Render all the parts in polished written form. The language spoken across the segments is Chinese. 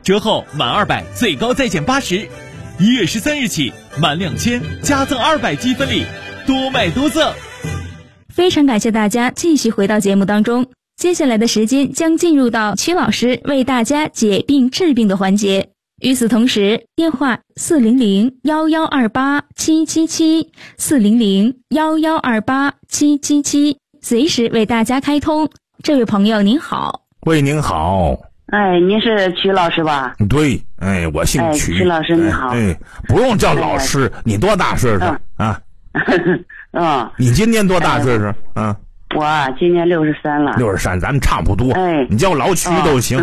折后满200最高再减80，1月13日起满2000加赠200积分礼，多买多赠。 非常感谢大家继续回到节目当中，接下来的时间将进入到曲老师为大家解病治病的环节。与此同时，电话400-1128-777，400-1128-777，随时为大家开通。这位朋友您好。 喂，您好。 哎，您是曲老师吧？ 对，哎，我姓曲。 曲老师你好。 哎，不用叫老师，你多大岁数啊？你今年多大岁数啊？ 我今年63了。 63，咱们差不多。 哎， 你叫老曲都行。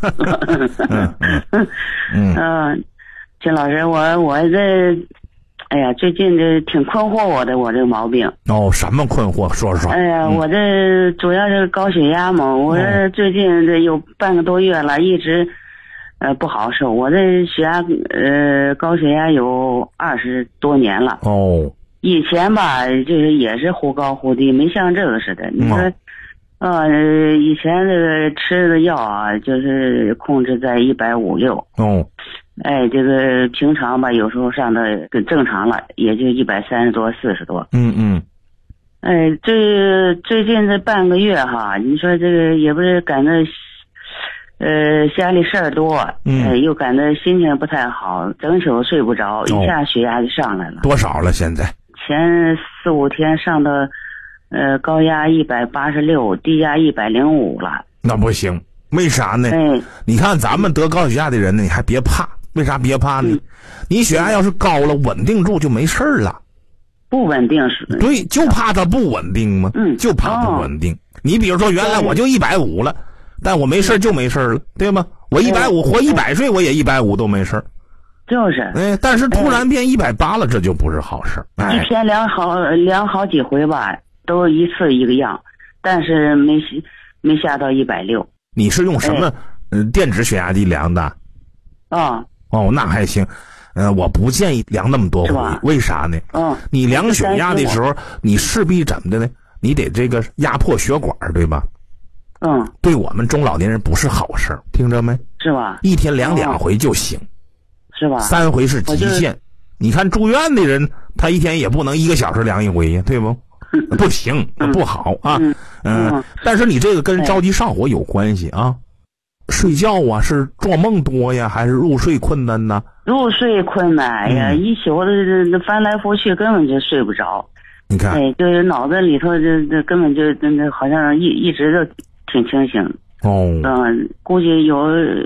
曲老师，我这，哎呀，最近这挺困惑我这个毛病。 哦，什么困惑？说说。 哎呀，我这主要是高血压嘛，我这最近这有半个多月了，一直不好受。我这血压高血压有20多年了。 哦。 以前吧，就是也是忽高忽低，没像这个似的。你说，以前这个吃的药啊，就是控制在150-160。 哦。 哎，这个平常吧，有时候上的跟正常了，也就130多、40多。哎，最近这半个月哈，你说这个也不是感觉，家里事儿多，又感觉心情不太好，整宿睡不着，一下血压就上来了。 多少了现在？ 前4、5天上到，高压186，低压105了。 那不行，为啥呢？你看咱们得高血压的人呢，你还别怕。为啥别怕呢？你血压要是高了，稳定住就没事了。 不稳定是？ 对，就怕它不稳定嘛。就怕不稳定。你比如说，原来我就150了，但我没事就没事了，对吗？我150活100岁，我也150都没事。 就是。 哎，但是突然变180了，这就不是好事。 一天量好几回吧，都一次一个样，但是没下到160。 你是用什么电子血压计量的？哦，那还行。我不建议量那么多回，为啥呢？你量血压的时候，你势必怎么的呢？你得这个压迫血管，对吧？对我们中老年人不是好事，听着没？ 是吧？ 一天量2回就行， 是吧 ？3回是极限。你看住院的人，他一天也不能1个小时量1回呀，对不？不行，不好啊。但是你这个跟着急上火有关系啊。睡觉啊，是做梦多呀，还是入睡困难呢？ 入睡困难呀，一宿的翻来覆去，根本就睡不着。 你看， 哎，就是脑子里头这根本就好像一直都挺清醒。估计有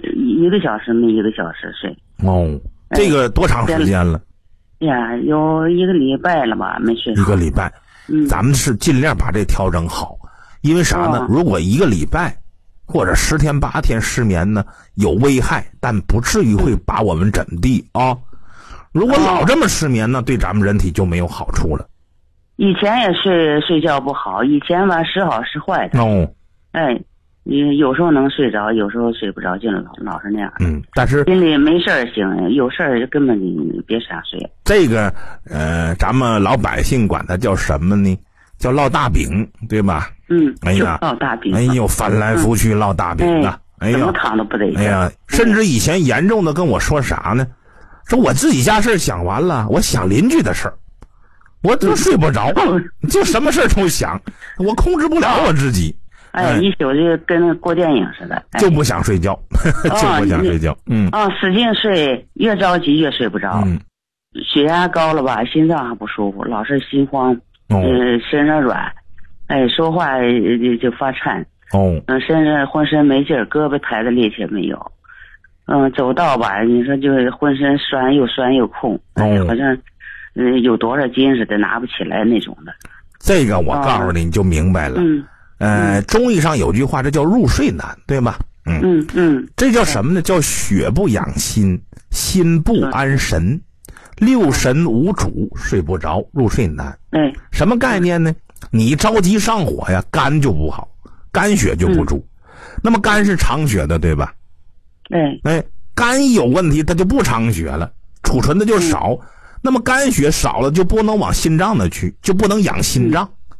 1个小时没1个小时睡。 这个多长时间了？ 呀，有1个礼拜了吧，没睡好。 1个礼拜。咱们是尽量把这调整好，因为啥呢？如果1个礼拜。或者10天8天失眠呢，有危害，但不至于会把我们怎地啊。如果老这么失眠呢，对咱们人体就没有好处了。 以前也睡觉不好，以前吧时好时坏的。哎，你有时候能睡着，有时候睡不着，就老是那样。 但是心里没事行，有事儿根本你别瞎睡。 这个咱们老百姓管它叫什么呢？叫烙大饼，对吧？哎呀， 烙大饼。 哎呦，翻来覆去烙大饼的，哎呀， 怎么躺都不得劲。 哎呀，甚至以前严重的跟我说啥呢？说我自己家事想完了，我想邻居的事儿，我就睡不着，就什么事都想，我控制不了我自己。 一宿就跟过电影似的， 就不想睡觉，就不想睡觉。 使劲睡，越着急越睡不着。血压高了吧，心脏还不舒服，老是心慌。身上软，说话就发颤。身上浑身没劲儿，胳膊抬的力气没有。走道吧，你说就是浑身酸又空，好像有多少斤似的，拿不起来那种的。 这个我告诉你，你就明白了。中医上有句话，这叫入睡难，对吧？这叫什么呢？叫血不养心，心不安神。6神无主，睡不着，入睡难。什么概念呢？你着急上火呀，肝就不好，肝血就不足。那么肝是藏血的，对吧？肝一有问题，它就不藏血了，储存的就少。那么肝血少了，就不能往心脏那去，就不能养心脏。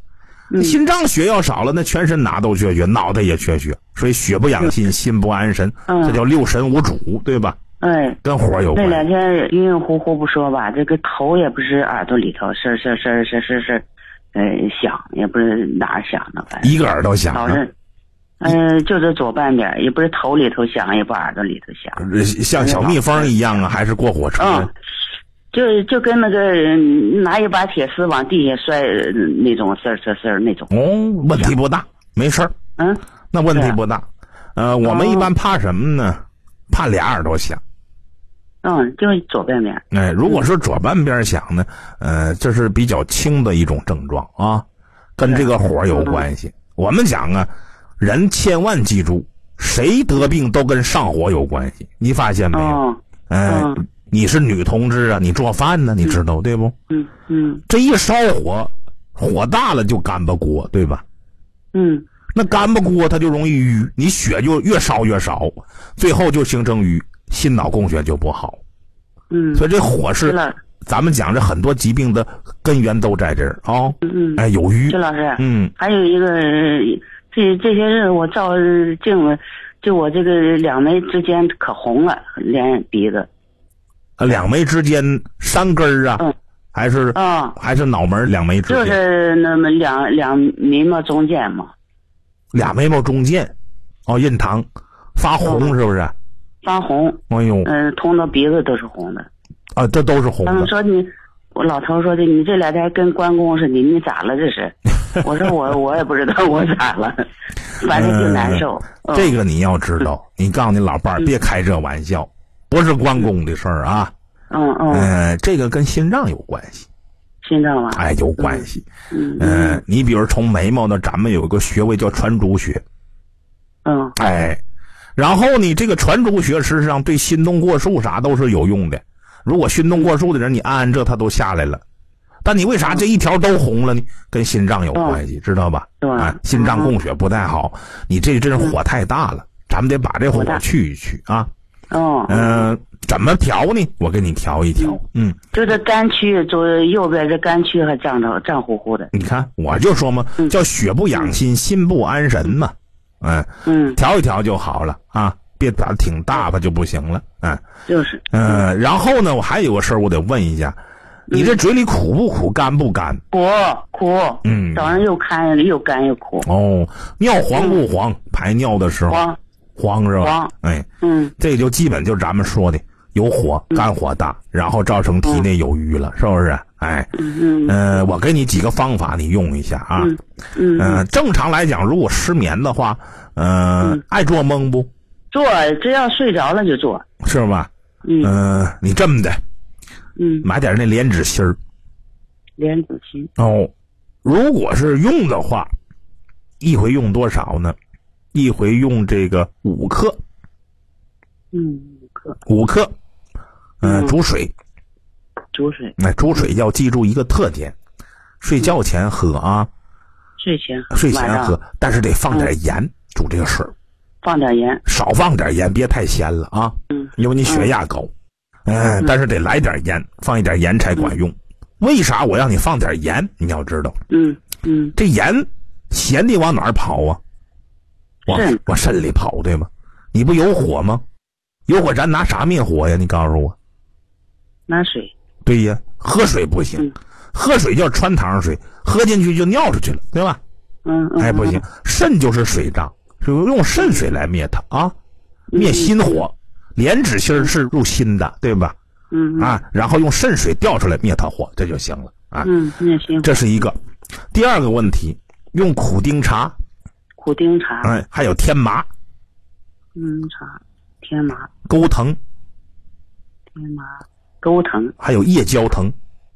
心脏血要少了，那全身哪都缺血，脑袋也缺血，所以血不养心，心不安神，这叫六神无主，对吧？ 哎， 跟火有关。 那2天晕晕乎乎不说吧，这个头也不是耳朵里头是响，也不是哪儿响的，反正一个耳朵响。 老是，就这左半边，也不是头里头响，也不耳朵里头响。 像小蜜蜂一样啊，还是过火车？ 就跟那个拿一把铁丝往地下摔那种丝儿那种。 问题不大，没事儿。那问题不大。我们一般怕什么呢？怕俩耳朵响。 就是左半边。 如果是左半边响呢，这是比较轻的一种症状啊，跟这个火有关系。我们讲啊，人千万记住，谁得病都跟上火有关系，你发现没有？你是女同志啊，你做饭呢，你知道对不？这一烧火，火大了就干巴锅，对吧？那干巴锅它就容易瘀，你血就越烧越少，最后就形成瘀，心脑供血就不好。所以这火是咱们讲这很多疾病的根源都在这儿啊。有瘀。 徐老师，还有一个这些日我照镜子，就我这个两眉之间可红了，连鼻子。 两眉之间3根啊？还是脑门两眉之间？ 就是那么两眉毛中间嘛。 俩眉毛中间，印堂发红是不是？ 发红。 哎呦。 通到鼻子都是红的。 这都是红的。 他们说我老头说的，你这2天跟关公似的，你咋了这是？我说我也不知道我咋了，反正就难受。 这个你要知道，你告诉你老伴儿别开这玩笑，不是关公的事儿啊。这个跟心脏有关系。 心脏啊？ 有关系。你比如从眉毛呢，咱们有个穴位叫传主穴。然后你这个传主穴实际上对心动过速啥都是有用的。如果心动过速的人，你按这它都下来了。但你为啥这一条都红了呢？跟心脏有关系，知道吧？心脏供血不太好，你这真是火太大了，咱们得把这火去一去啊。怎么调呢？我给你调一调。 就这肝区，就右边这肝区还胀乎乎的。 你看，我就说嘛，叫血不养心，心不安神嘛。调一调就好了啊，别打得挺大吧就不行了。 就是。 然后呢，我还有个事儿，我得问一下，你这嘴里苦不苦，干不干？ 苦。早上又干又苦。 尿黄不黄？排尿的时候。黄是吧？这就基本就咱们说的有火，肝火大，然后造成体内有瘀了，是不是？我给你几个方法，你用一下啊。正常来讲，如果失眠的话，爱做梦不？ 做，只要睡着了就做， 是吧？你这么的，买点那莲子心儿。 莲子心。 如果是用的话，一回用多少呢？一回用这个5克。5克。煮水。煮水要记住一个特点，睡觉前喝啊。睡前喝，但是得放点盐，煮这个水。 放点盐。 少放点盐，别太咸了啊。因为你血压高。但是得来点盐，放一点盐才管用。为啥我让你放点盐？你要知道。这盐咸的往哪儿跑啊？往肾里跑，对吗？你不有火吗？有火咱拿啥灭火呀？你告诉我。 拿水。 对呀，喝水不行，喝水叫穿堂水，喝进去就尿出去了，对吧？不行，肾就是水脏，就用肾水来灭它啊，灭心火。莲子心是入心的，对吧？然后用肾水调出来灭它火，这就行了啊。 灭心火。 这是一个。第二个问题，用苦丁茶。还有天麻。 天麻。 钩藤。还有夜交藤。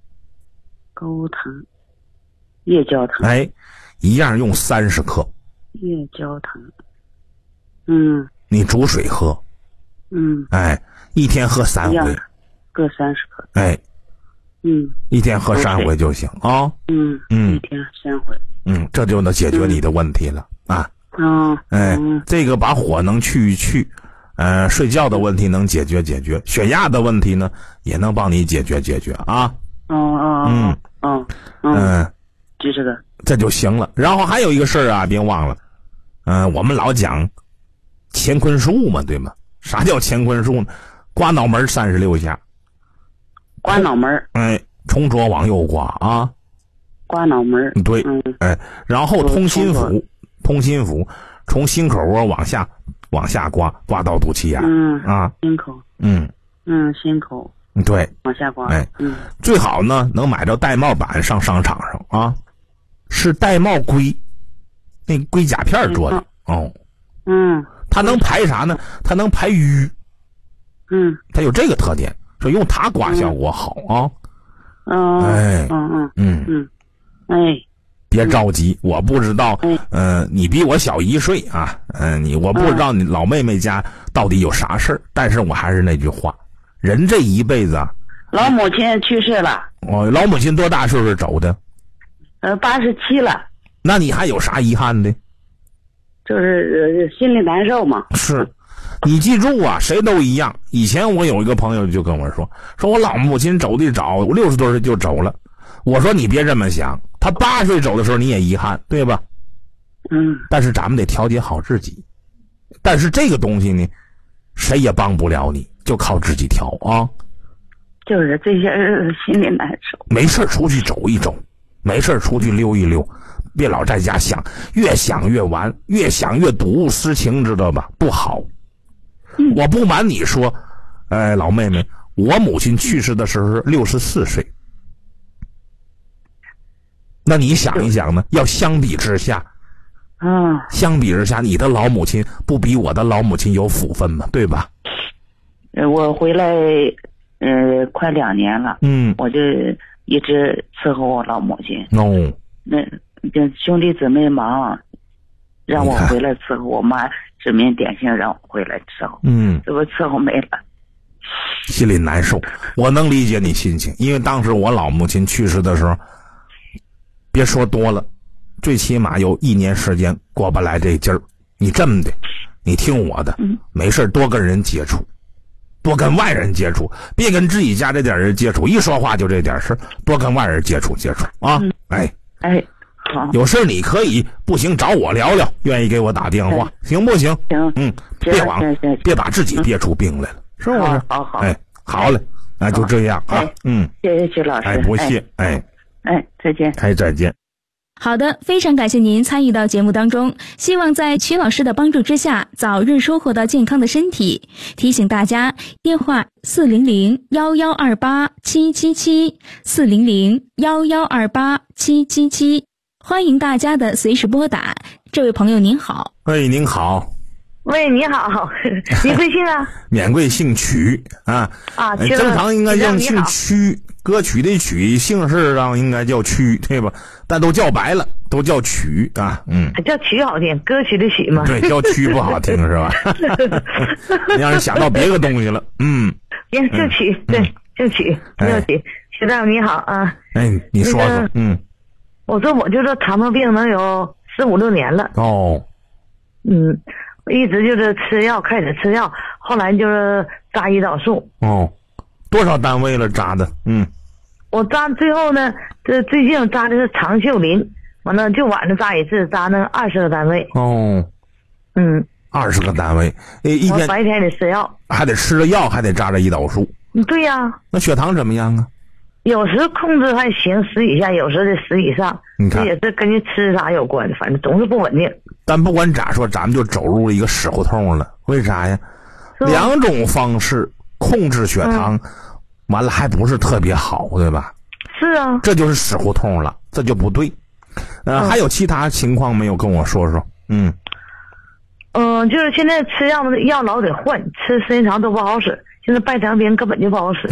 夜交藤。 一样用30克。 夜交藤。 你煮水喝。一天喝3回。 各30克。 一天喝3回就行啊。 一天3回。 这就能解决你的问题了啊。这个把火能去一去，睡觉的问题能解决，血压的问题呢也能帮你解决啊。 就这个。 这就行了。然后还有一个事儿啊，别忘了，我们老讲乾坤术嘛，对吗？啥叫乾坤术呢？刮脑门36下。 刮脑门。 从左往右刮啊。 刮脑门。 对。然后通心腑，从心口窝往下刮到肚脐眼。 心口。心口。 对。 往下刮。 最好呢能买着玳瑁板上商场上啊，是玳瑁龟，那龟甲片做的。它能排啥呢？它能排瘀。它有这个特点，说用它刮效果好啊。别着急，我不知道，你比我小1岁啊，我不知道你老妹妹家到底有啥事儿，但是我还是那句话，人这一辈子啊， 老母亲去世了。 老母亲多大岁数走的 ？87了。 那你还有啥遗憾的？ 就是心里难受嘛。 是，你记住啊，谁都一样。以前我有一个朋友就跟我说我老母亲走的早，60多岁就走了。我说你别这么想，他8岁走的时候你也遗憾，对吧？但是咱们得调节好自己。但是这个东西呢，谁也帮不了你，就靠自己调啊。 就是这些日子心里难受。 没事出去走一走，没事出去溜一溜，别老在家想，越想越完，越想越睹物思情，知道吧？不好。我不瞒你说，老妹妹，我母亲去世的时候64岁。那你想一想呢？要相比之下，你的老母亲不比我的老母亲有福分吗？对吧？ 我回来快2年了。我就一直伺候我老母亲。那兄弟姊妹忙，让我回来伺候我妈，指名点姓让我回来伺候。这不伺候没了， 心里难受。我能理解你心情，因为当时我老母亲去世的时候，别说多了，最起码有1年时间过不来这劲儿。你这么的，你听我的，没事多跟人接触，多跟外人接触，别跟自己家这点人接触，一说话就这点事，多跟外人接触啊。好，有事你可以不行找我聊聊，愿意给我打电话，行不行？ 行。 别把自己憋出病来了，是不是？ 好。 好嘞，那就这样啊。 谢谢曲老师。 不谢。 再见。 再见。 好的，非常感谢您参与到节目当中，希望在曲老师的帮助之下，早日收获到健康的身体。提醒大家，电话400-1128-777，400-1128-777，欢迎大家的随时拨打。这位朋友您好。 您好。 喂，你好，你贵姓啊？ 免贵姓曲啊。正常应该叫姓曲，歌曲的曲，姓氏上应该叫曲，对吧？但都叫白了，都叫曲啊。 叫曲好听，歌曲的曲嘛。 对，叫曲不好听是吧？让人想到别的东西了。 行，就曲，对，就曲，没有曲。学长你好啊。 你说说。 我说我就是糖尿病能有4、5、6年了。一直就是吃药，开始吃药，后来就是扎胰岛素。 多少单位了扎的？ 我扎最后呢，这最近扎的是长袖林，完了就晚上扎一次，扎那20个单位。20 个单位，一天白天得吃药， 还得吃着药，还得扎着胰岛素。 对呀。 那血糖怎么样啊？ 有时控制还行，10以下，有时得10以上。 你看， 这也是跟你吃啥有关的，反正总是不稳定。 但不管咋说，咱们就走入了一个死胡同了。为啥呀？2种方式控制血糖，完了还不是特别好，对吧？ 是啊。这就是死胡同了，这就不对。还有其他情况没有？跟我说说。 就是现在吃药老得换，吃时间长都不好使。现在半糖平根本就不好使。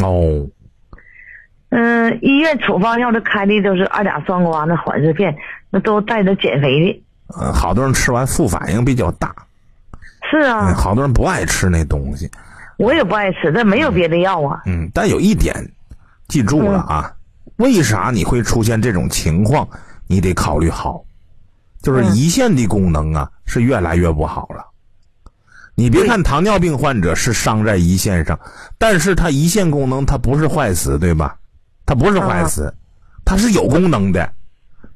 医院处方药的开的都是2甲双胍那缓释片，那都带着减肥的。 好多人吃完副反应比较大。 是啊。 好多人不爱吃那东西。 我也不爱吃，但没有别的药啊。 但有一点记住了啊，为啥你会出现这种情况，你得考虑好，就是胰腺的功能啊是越来越不好了。你别看糖尿病患者是伤在胰腺上，但是他胰腺功能它不是坏死，对吧？它不是坏死，它是有功能的，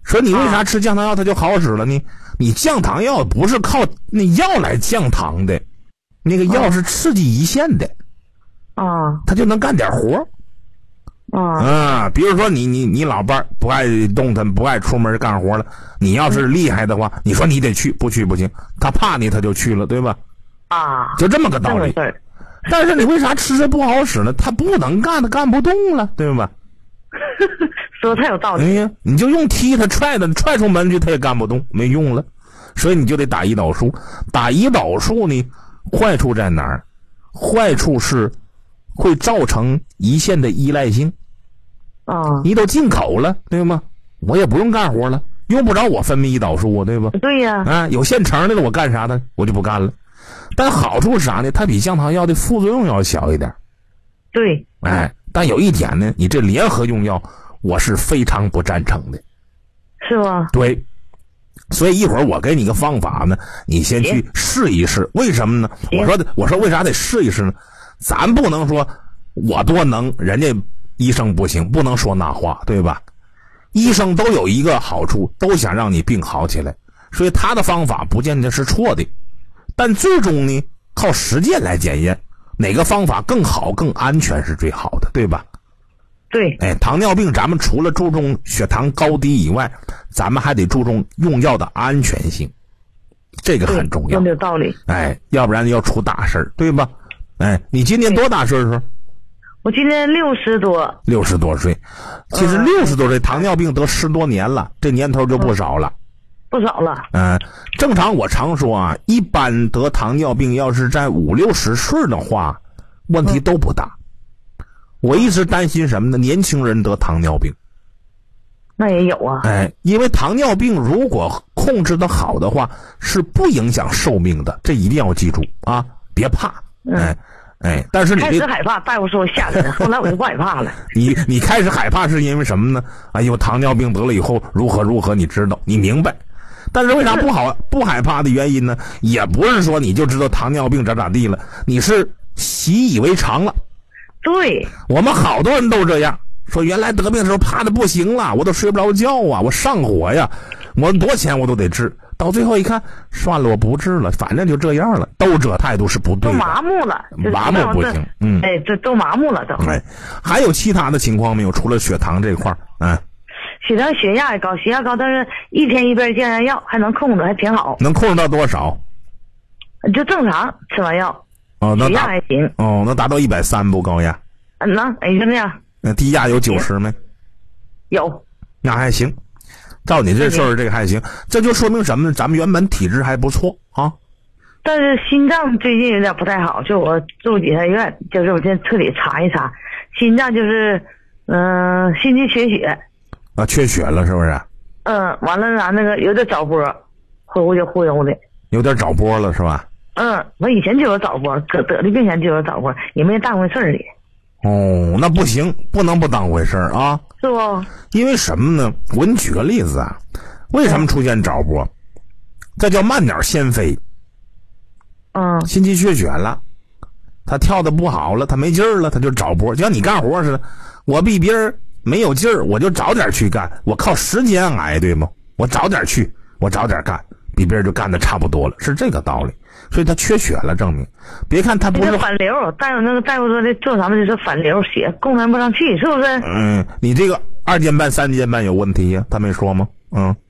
说你为啥吃降糖药它就好使了呢？你降糖药不是靠那药来降糖的，那个药是刺激胰腺的它就能干点活比如说你老伴不爱动弹，不爱出门干活了，你要是厉害的话，你说你得去，不去不行，他怕你他就去了，对吧？就这么个道理。但是你为啥吃着不好使呢？他不能干，他干不动了，对吧？ 说太有道理。 哎呀，你就用踢他踹出门去，他也干不动，没用了。所以你就得打胰岛素。打胰岛素呢，坏处在哪儿？坏处是会造成胰腺的依赖性。你都进口了，对吗？我也不用干活了，用不着我分泌胰岛素啊，对吧？ 对呀。 有现成的了，我干啥呢？我就不干了。但好处是啥呢？它比降糖药的副作用要小一点。 对。 但有一点呢，你这联合用药，我是非常不赞成的。 是吗？ 对。所以一会儿我给你个方法呢，你先去试一试。为什么呢？我说为啥得试一试呢？咱不能说我多能，人家医生不行，不能说那话，对吧？医生都有一个好处，都想让你病好起来，所以他的方法不见得是错的，但最终呢，靠实践来检验哪个方法更好、更安全是最好的，对吧？ 对。 糖尿病咱们除了注重血糖高低以外，咱们还得注重用药的安全性，这个很重要。 有道理。 要不然要出大事，对吧？你今年多大岁数？ 我今年60多。 60多岁，其实60多岁糖尿病得10多年了，这年头就不少了。 不少了。 正常我常说一般得糖尿病要是在50、60岁的话，问题都不大。我一直担心什么呢？年轻人得糖尿病。 那也有因为糖尿病如果控制的好的话，是不影响寿命的，这一定要记住别怕。但是你开始害怕，大夫说吓人，后来我就不害怕了。 你开始害怕是因为什么呢？糖尿病得了以后如何，你知道，你明白。但是为啥不害怕的原因呢？也不是说你就知道糖尿病咋地了，你是习以为常了。 对， 我们好多人都这样说，原来得病的时候怕的不行了，我都睡不着觉我上火呀，我多钱我都得治，到最后一看，算了，我不治了，反正就这样了，都这态度是不对的， 都麻木了， 麻木不行。 这都麻木了都。 还有其他的情况没有？除了血糖这块血糖、血压也高，血压高，但是一天一杯降压药还能控制，还挺好。 能控制到多少？ 就正常吃完药。血压还行。 能达到130不高压？ 能，就那样。 那低压有90没？ 有。 那还行。照你这事儿，这个还行，这就说明什么呢？咱们原本体质还不错但是心脏最近有点不太好，就我住几天院，就是我先彻底查一查，心脏就是心肌缺血。 缺血了是不是？ 完了那个有点早搏，忽悠的。有点早搏了是吧？ 我以前就有早搏，得的病前就有早搏，也没当回事儿的。 那不行，不能不当回事儿啊。 是不？ 因为什么呢？我给你举个例子为什么出现早搏？这叫慢鸟先飞。心肌缺血了，他跳的不好了，他没劲儿了，他就早搏，就像你干活似的，我比别人没有劲儿，我就早点去干，我靠时间挨，对吗？我早点去，我早点干，比别人就干的差不多了，是这个道理。所以他缺血了，证明。别看他不是反流，大夫说的正常的就是反流，血供应不上去，是不是？ 你这个2间半、3间半有问题呀？他没说吗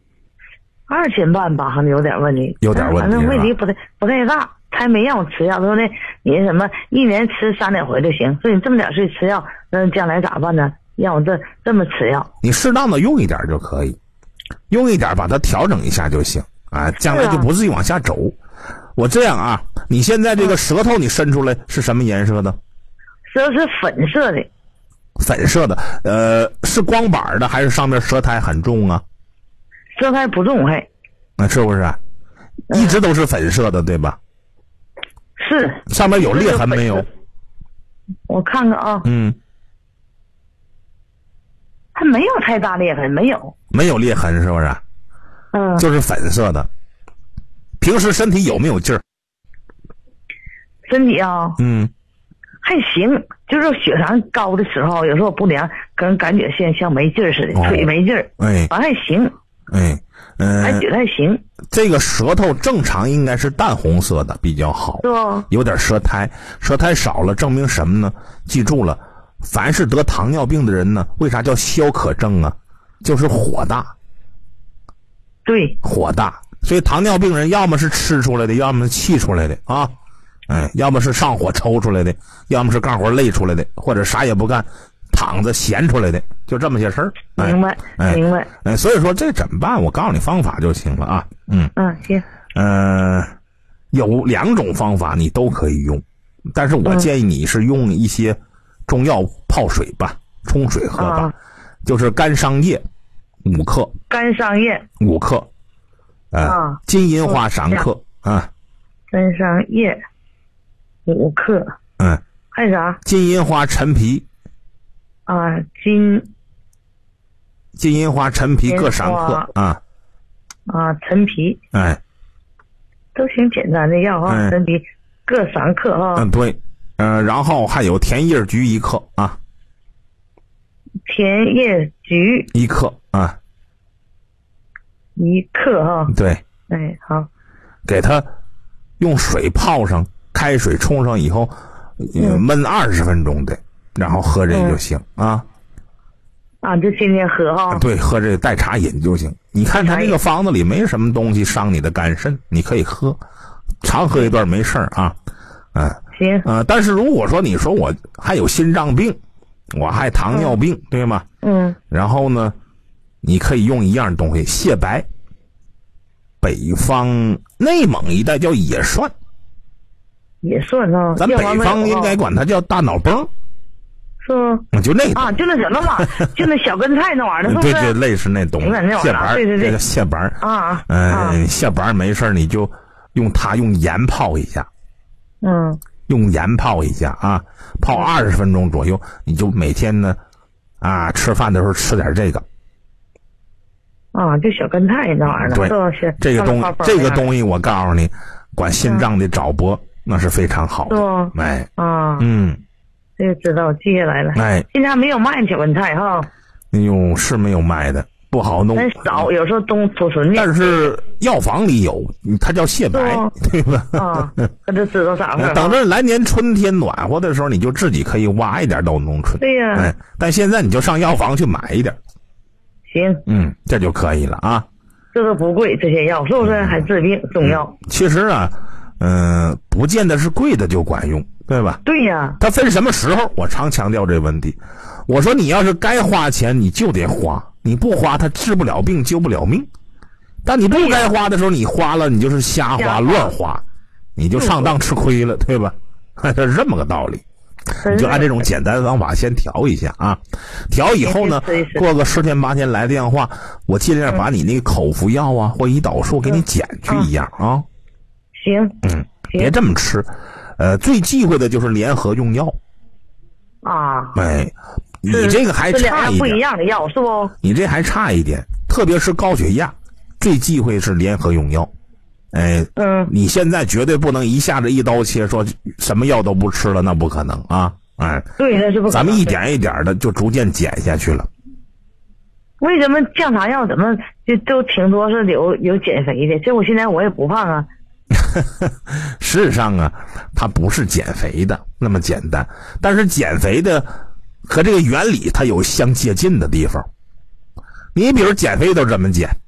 ？2间半吧，好像有点问题。 有点问题。 反正问题不太大，他还没让我吃药，他说呢，你什么1年吃3-2回就行。所以你这么点岁吃药，那将来咋办呢？让我这么吃药。 你适当的用一点就可以，用一点把它调整一下就行将来就不至于往下走。我这样你现在这个舌头你伸出来是什么颜色的？ 舌头是粉色的。 粉色的，是光板的还是上面舌苔很重啊？ 舌苔不重还。 是不是？一直都是粉色的，对吧？ 是。 上面有裂痕没有？ 我看看还没有太大裂痕，没有。 没有裂痕是不是？就是粉色的。平时身体有没有劲儿？ 身体还行，就是血糖高的时候，有时候不良，感觉像没劲儿似的，腿没劲儿。还行。 还觉得还行。 这个舌头正常应该是淡红色的比较好， 是吧？ 有点舌苔，舌苔少了，证明什么呢？记住了，凡是得糖尿病的人呢，为啥叫消渴症啊？就是火大。 对， 火大。所以糖尿病人要么是吃出来的，要么是气出来的啊，要么是上火抽出来的，要么是干活累出来的，或者啥也不干，躺着闲出来的，就这么些事儿。 明白，明白。 所以说这怎么办？我告诉你方法就行了啊。 行。 有2种方法你都可以用，但是我建议你是用一些中药泡水吧，冲水喝吧。就是干桑叶5克， 干桑叶 5克，金银花3克啊， 干桑叶5克，还有啥？ 金银花陈皮金银花陈皮各3克陈皮都挺简单的药哈，陈皮各3克哈。 对，然后还有甜叶菊1克啊， 甜叶菊 1克啊 ，1克哈。 对， 好， 给它用水泡上，开水冲上以后，焖20分钟的，然后喝这个就行就天天喝哈。 对，喝这个代茶饮就行。你看它这个方子里没什么东西伤你的肝肾，你可以喝，常喝一段没事啊。 行。 但是如果说你说我还有心脏病，我还糖尿病，对吗？然后呢，你可以用一样东西，蟹白，北方内蒙一带叫野蒜。 野蒜啊， 咱北方应该管它叫大脑崩。 是吗？ 就那个就那什么嘛，就那小根菜那玩意儿，是不是？ 对，类似那东西。蟹白， 对， 这个蟹白蟹白没事你就用盐泡一下。用盐泡一下啊，泡20分钟左右，你就每天呢吃饭的时候吃点这个。 就小根菜那玩意儿。 对，这个东西我告诉你，管心脏的早搏那是非常好的。 这个知道，记下来了。现在没有卖小根菜哈。 是没有卖的，不好弄。 很少，有时候东储存的。 但是药房里有，它叫蟹白，对吧？ 他就知道咋回事。 等着来年春天暖和的时候，你就自己可以挖一点到农村。 对呀。 但现在你就上药房去买一点。 行。 这就可以了啊。 这都不贵，这些药是不是？还治病，中药。 其实不见得是贵的就管用。对吧？ 对呀， 它分什么时候？我常强调这问题。我说你要是该花钱，你就得花，你不花，它治不了病，救不了命。但你不该花的时候，你花了，你就是瞎花乱花，你就上当吃亏了，对吧？这是这么个道理。你就按这种简单方法先调一下啊，调以后呢，过个10天8天来电话，我尽量把你那个口服药或胰岛素给你减去一样啊。 行。 别这么吃。最忌讳的就是联合用药你这个还差一点， 不一样的药是不？ 你这还差一点，特别是高血压，最忌讳是联合用药。你现在绝对不能一下子一刀切，说什么药都不吃了，那不可能啊！ 对，那是不可能。 咱们一点一点的就逐渐减下去了。 为什么降糖药怎么就都挺多是有减肥的？这我现在我也不胖啊。 事实上它不是减肥的那么简单，但是减肥的和这个原理它有相接近的地方。你比如减肥都怎么减？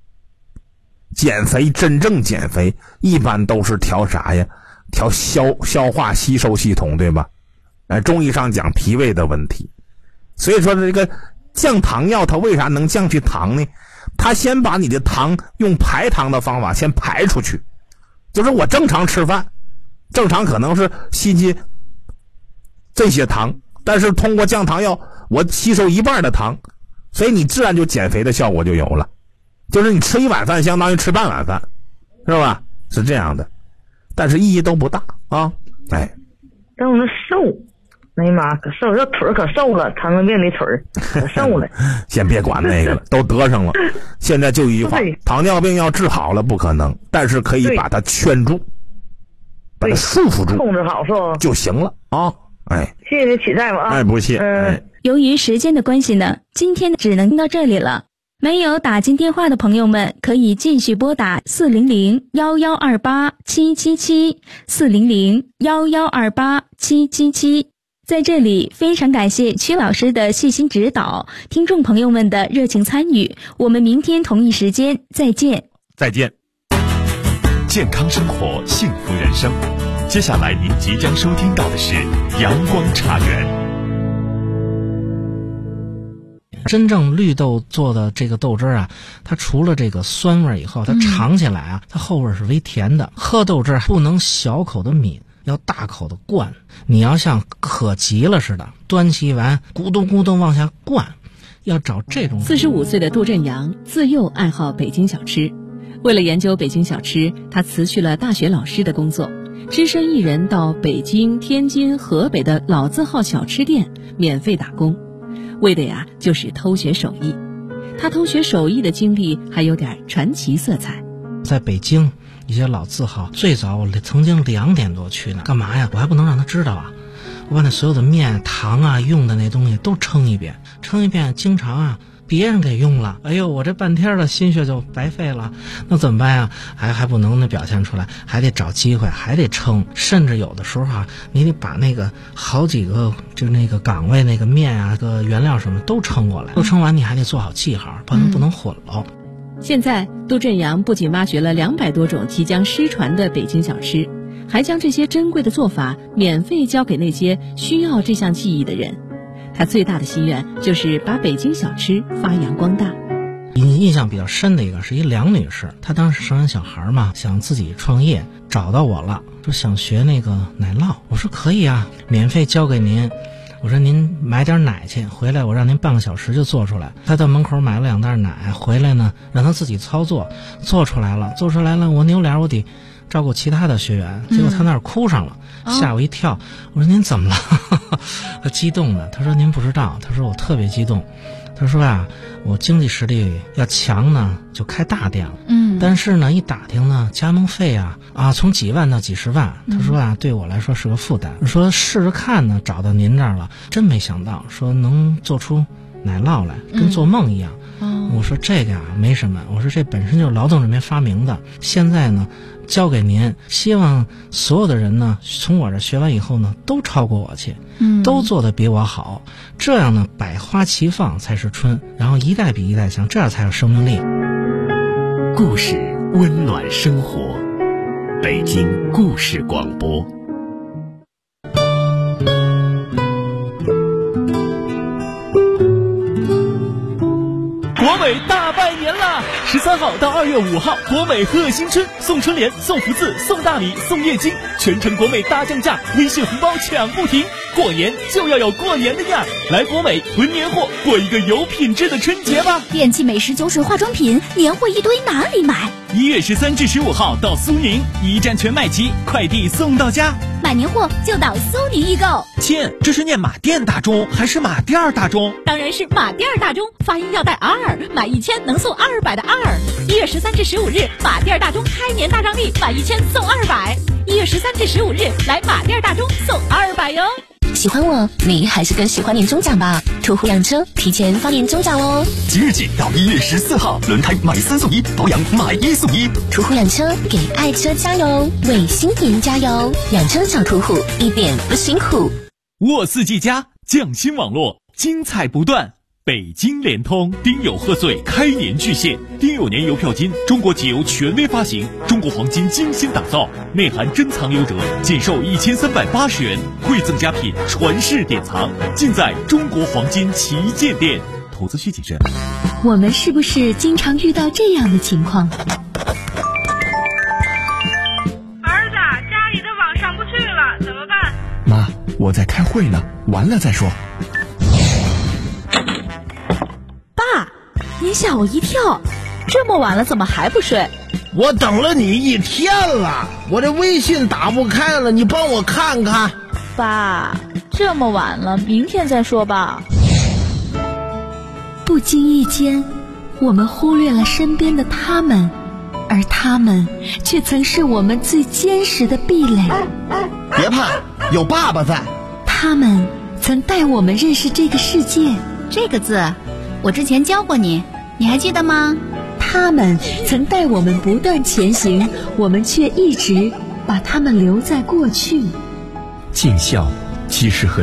真正减肥一般都是调啥呀？调消化吸收系统，对吧？中医上讲脾胃的问题。所以说这个降糖药它为啥能降去糖呢？它先把你的糖用排糖的方法先排出去。就是我正常吃饭，正常可能是吸进这些糖，但是通过降糖药我吸收1半的糖，所以你自然就减肥的效果就有了。就是你吃1碗饭相当于吃半碗饭，是吧？是这样的，但是意义都不大啊。 但我那瘦，哎呀妈，可瘦，这腿可瘦了，糖尿病的腿可瘦了。 先别管那个了，都得上了。现在就一句话，糖尿病要治好了不可能，但是可以把它圈住，把它束缚住， 控制好是吧？ 就行了啊。 谢谢你起在吧啊。 不谢。 由于时间的关系呢，今天只能到这里了。 没有打进电话的朋友们，可以继续拨打400-1128-777，400-1128-777。在这里，非常感谢曲老师的细心指导，听众朋友们的热情参与。我们明天同一时间再见。 再见。 健康生活，幸福人生。接下来您即将收听到的是阳光茶园。 真正绿豆做的这个豆汁啊，它除了这个酸味以后，它尝起来啊，它后味是微甜的。喝豆汁不能小口的抿，要大口的灌。你要像渴急了似的，端起碗咕咚咕咚往下灌，要找这种。 45岁的杜振阳自幼爱好北京小吃，为了研究北京小吃，他辞去了大学老师的工作，只身一人到北京、天津、河北的老字号小吃店免费打工。为的呀，就是偷学手艺。他偷学手艺的经历还有点传奇色彩。 在北京一些老字号，最早我曾经2点多去呢，干嘛呀？我还不能让他知道啊！我把那所有的面、糖啊、用的那东西都称一遍，经常啊别人给用了，哎呦，我这半天的心血就白费了，那怎么办呀？还不能表现出来，还得找机会，还得称，甚至有的时候啊，你得把那个好几个就那个岗位那个面啊、个原料什么都称过来，都称完你还得做好记号，不能混了。 现在杜振阳不仅挖掘了200多种即将失传的北京小吃，还将这些珍贵的做法免费教给那些需要这项技艺的人。他最大的心愿就是把北京小吃发扬光大。 印象比较深的一个是一梁女士，她当时生完小孩嘛，想自己创业，找到我了，说想学那个奶酪。我说可以啊，免费教给您。我说您买点奶去，回来我让您半个小时就做出来。她到门口买了2袋奶，回来呢让她自己操作，做出来了。我扭脸我得照顾其他的学员，结果她那儿哭上了，吓我一跳。我说您怎么了？她激动的，她说您不知道，她说我特别激动。她说啊，我经济实力要强呢，就开大店了。但是呢，一打听呢，加盟费啊从几万到几十万。她说啊，对我来说是个负担。说试着看呢，找到您这儿了，真没想到，说能做出奶酪来，跟做梦一样。我说这个啊没什么，我说这本身就是劳动人民发明的，现在呢交给您，希望所有的人呢从我这学完以后呢都超过我去，都做得比我好，这样呢百花齐放才是春，然后一代比一代强，这样才有生命力。 故事温暖生活，北京故事广播。 国美大拜年啦！13号到2月5号，国美贺新春，送春联、送福字、送大礼、送液晶，全程国美大降价，微信红包抢不停。过年就要有过年的样，来国美囤年货，过一个有品质的春节吧！ 电器、美食、酒水、化妆品，年货一堆，哪里买 ？1月13至15号到苏宁，一站全卖齐，快递送到家。 买年货就到苏宁易购。 亲，这是念马店大中还是马店大中？ 当然是马店大中，发音要带2，买1000能送200的2。1月13至15日，马店大中开年大张力，买1000送200。1月13至15日，来马店大中送200哟。 喜欢我，你还是更喜欢年终奖吧？途虎养车提前发年终奖哦！ 即日起到1月14号，轮胎买3送1，保养买1送1。 途虎养车给爱车加油，为新年加油！养车找途虎，一点不辛苦。 沃四 G 加匠心网络，精彩不断。北京联通丁酉贺岁开年巨献，丁酉年邮票金，中国集邮权威发行，中国黄金精心打造，内含珍藏留折，仅售1380元，馈赠佳品，传世典藏，尽在中国黄金旗舰店。投资需谨慎。 我们是不是经常遇到这样的情况？ 儿子，家里的网上不去了，怎么办？ 妈，我在开会呢，完了再说。 你吓我一跳，这么晚了怎么还不睡？ 我等了你1天了，我这微信打不开了，你帮我看看。 爸，这么晚了，明天再说吧。 不经意间，我们忽略了身边的他们，而他们却曾是我们最坚实的壁垒。 别怕，有爸爸在。 他们曾带我们认识这个世界。 这个字我之前教过你， 你还记得吗？ 他们曾带我们不断前行，我们却一直把他们留在过去。 尽孝其实和